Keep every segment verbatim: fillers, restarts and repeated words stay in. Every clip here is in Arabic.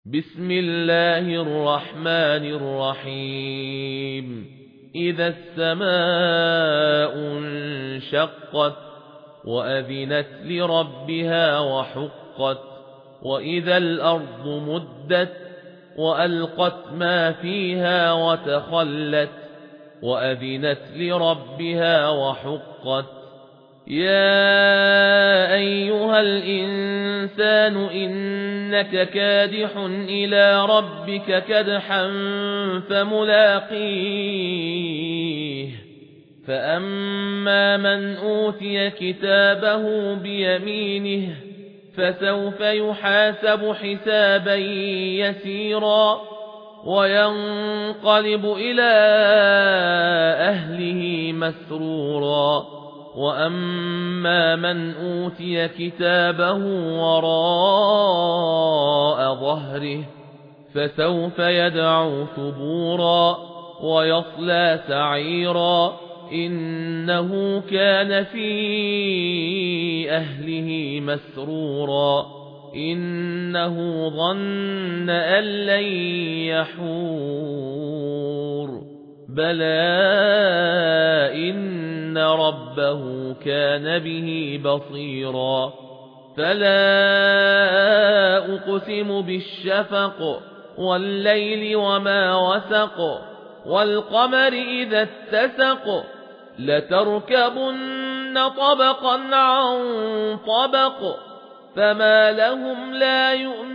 بسم الله الرحمن الرحيم إذا السماء انشقت وأذنت لربها وحقت وإذا الأرض مدت وألقت ما فيها وتخلت وأذنت لربها وحقت يا أيها الإنسان إنك كادح إلى ربك كدحا فملاقيه فأما من أوتي كتابه بيمينه فسوف يحاسب حسابا يسيرا وينقلب إلى أهله مسرورا وأما من أوتي كتابه وراء ظهره فسوف يدعو ثبورا ويصلى سعيرا إنه كان في أهله مسرورا إنه ظن أن لن يحور بلى إن ربه كان به بصيرا فلا أقسم بالشفق والليل وما وسق والقمر إذا اتسق لتركبن طبقا عن طبق فما لهم لا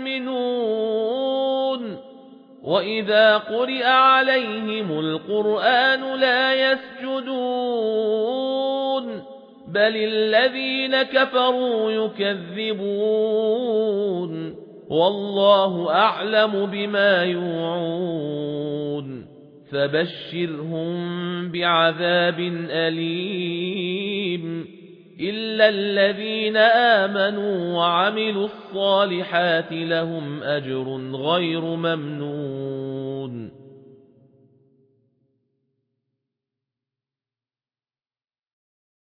يؤمنون وإذا قرئ عليهم القرآن لا يسجدون بل الذين كفروا يكذبون والله أعلم بما يوعون فبشرهم بعذاب أليم إلا الذين آمنوا وعملوا الصالحات لهم أجر غير ممنون